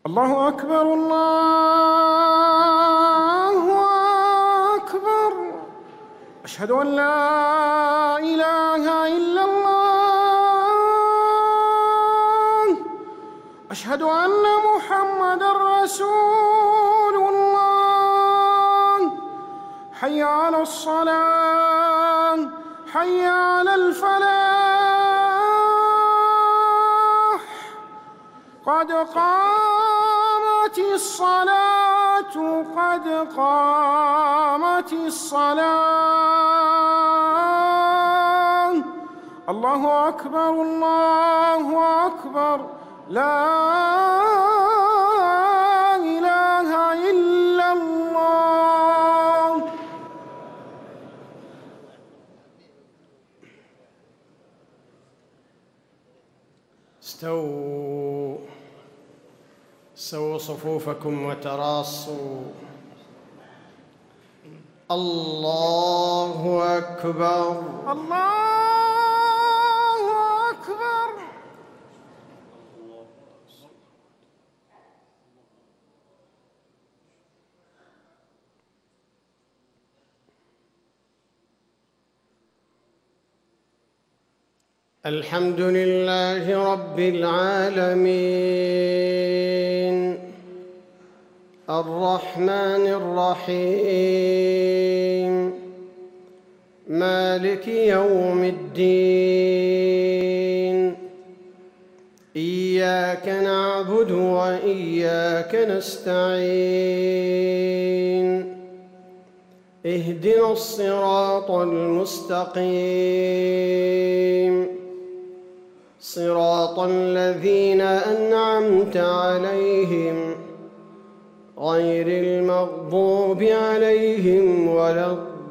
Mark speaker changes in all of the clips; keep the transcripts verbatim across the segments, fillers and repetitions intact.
Speaker 1: الله أكبر الله أكبر. أشهد أن لا إله إلا الله. أشهد أن محمدًا رسول الله. حي على الصلاة، حي على الفلاح. قد قامت الصلاة، قد قامت الصلاة. الله أكبر الله أكبر. لا إله إلا الله.
Speaker 2: استووا سووا صفوفكم وتراصوا. الله أكبر
Speaker 1: الله أكبر.
Speaker 2: الحمد لله رب العالمين الرحمن الرحيم مالك يوم الدين. إياك نعبد وإياك نستعين. اهدنا الصراط المستقيم صراط الذين أنعمت عليهم غير المغضوب عليهم ولا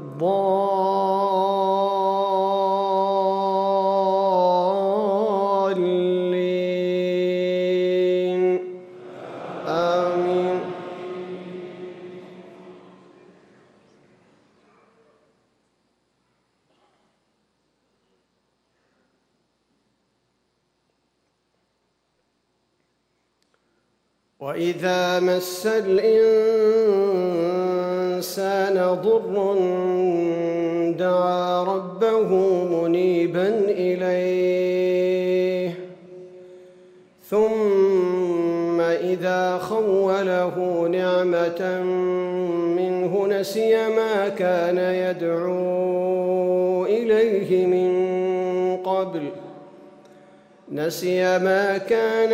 Speaker 2: الضالين. آمين. وإذا مس الإنسان ضر دعا ربه منيبا إليه ثم إذا خوله نعمة منه نسي ما كان يدعو إليه من قبل نسي ما كان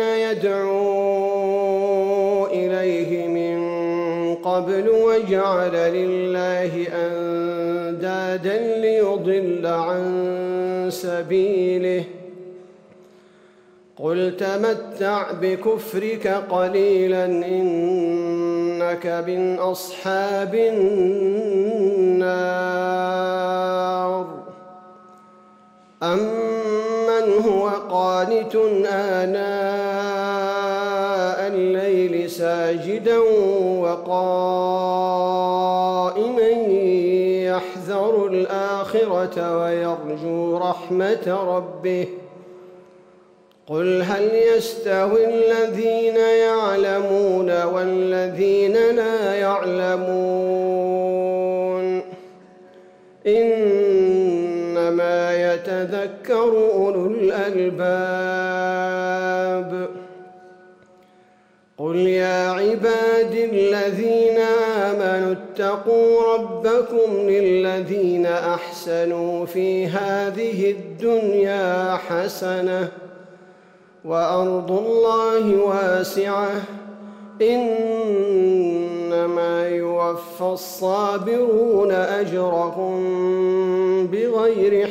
Speaker 2: يدعو إليه من قبل وجعل لله أندادا ليضل عن سبيله. قل تمتع بكفرك قليلا إنك من أصحاب النار. أمن هو قانت آناء الليل ساجدا وقائما يحذر الآخرة ويرجو رحمة ربه. قل هل يستوي الذين يعلمون والذين لا يعلمون إنما يتذكر أولو الألباب. قل يا عبادي الذين آمنوا اتقوا ربكم للذين أحسنوا في هذه الدنيا حسنة وأرض الله واسعة إنما يوفى الصابرون أجرهم بغير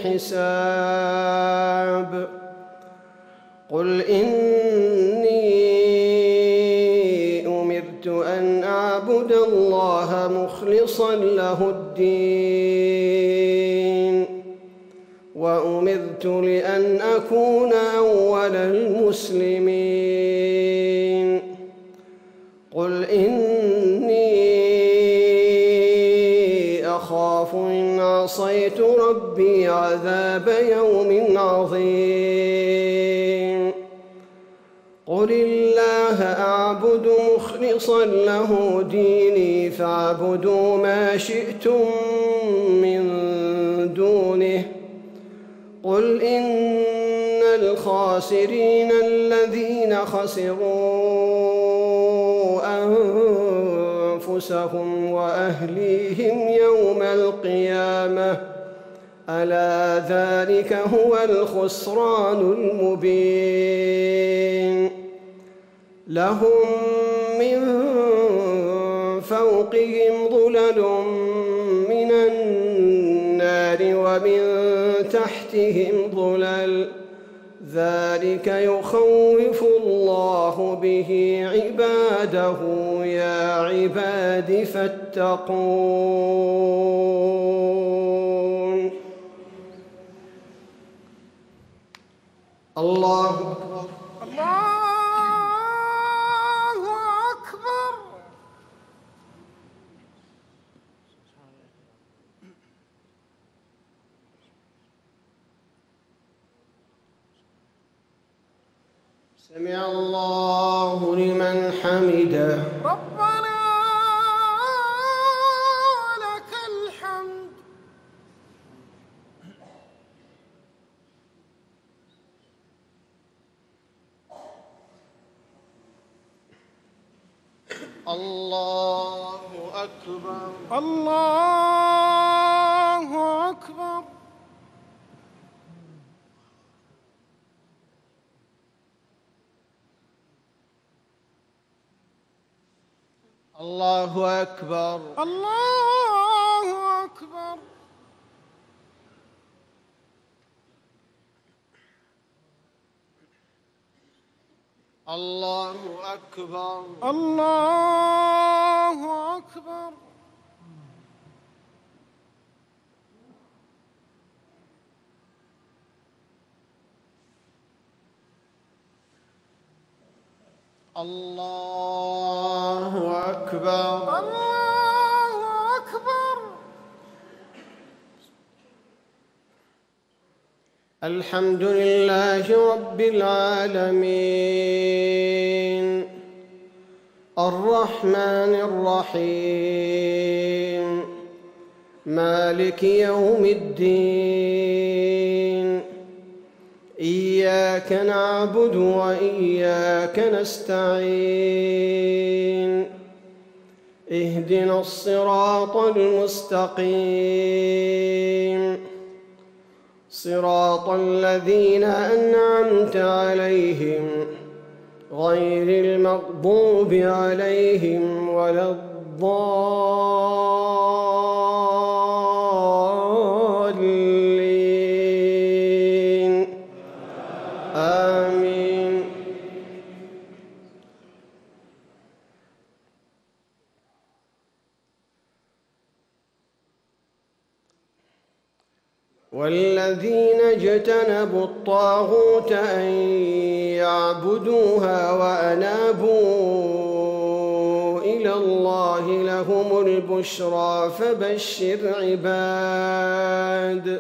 Speaker 2: حساب. قل إني أمرت أن أعبد الله مخلصا له الدين وأمرت لأن أكون أول المسلمين. قل إني أخاف إن عصيت ربي عذاب يوم عظيم. قل الله أعبد مخلصا له ديني فاعبدوا ما شئتم من دونه قل إن الخاسرين الذين خسروا أنفسهم وأهليهم يوم القيامة ألا ذلك هو الخسران المبين لهم من فوقهم ظلل من النار ومن تحتهم ظلل ذلك يخوف الله به عباده يا عباد فاتقون الله أكبر
Speaker 1: الله أكبر.
Speaker 2: سمع الله لمن حمده
Speaker 1: ربنا لك الحمد.
Speaker 2: الله أكبر
Speaker 1: الله أكبر.
Speaker 2: الله أكبر
Speaker 1: الله أكبر.
Speaker 2: الله أكبر
Speaker 1: الله أكبر.
Speaker 2: الله أكبر
Speaker 1: الله أكبر.
Speaker 2: الحمد لله رب العالمين الرحمن الرحيم مالك يوم الدين إياك نعبد وإياك نستعين اهدنا الصراط المستقيم صراط الذين أنعمت عليهم غير المغضوب عليهم ولا الضالين آمين. والذين اجتنبوا الطاغوت أن يعبدوها وأنابوا إلى الله لهم البشرى فبشر عباد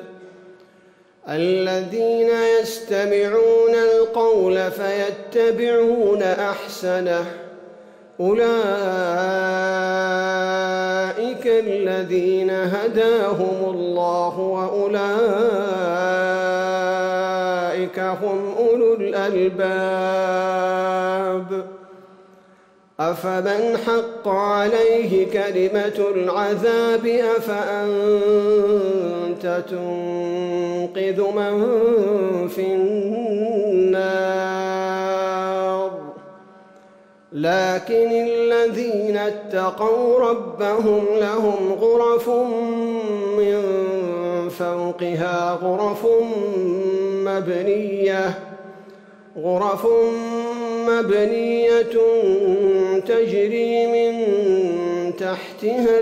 Speaker 2: الذين يستمعون القول فيتبعون أحسنه أولئك الذين هداهم الله وأولئك هم أولو الألباب أفمن حق عليه كلمة العذاب أفأنت تنقذ من في النار لكن الذين اتقوا ربهم لهم غرف من فوقها غرف مبنية غرف مبنية تجري من تحتها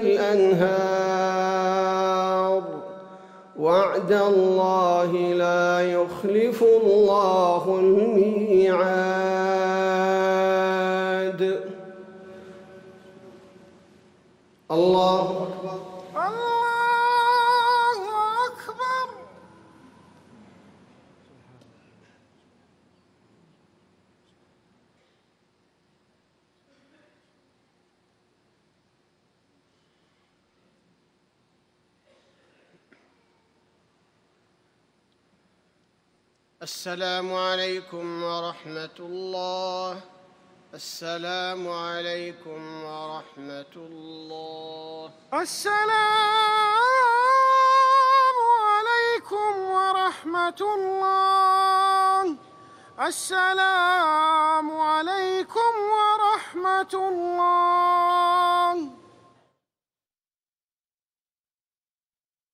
Speaker 2: الأنهار وعد الله لا يخلف الله الميعاد. الله أكبر
Speaker 1: الله أكبر.
Speaker 2: السلام عليكم ورحمة الله. السلام عليكم ورحمة الله.
Speaker 1: السلام عليكم ورحمة الله. السلام عليكم ورحمة الله.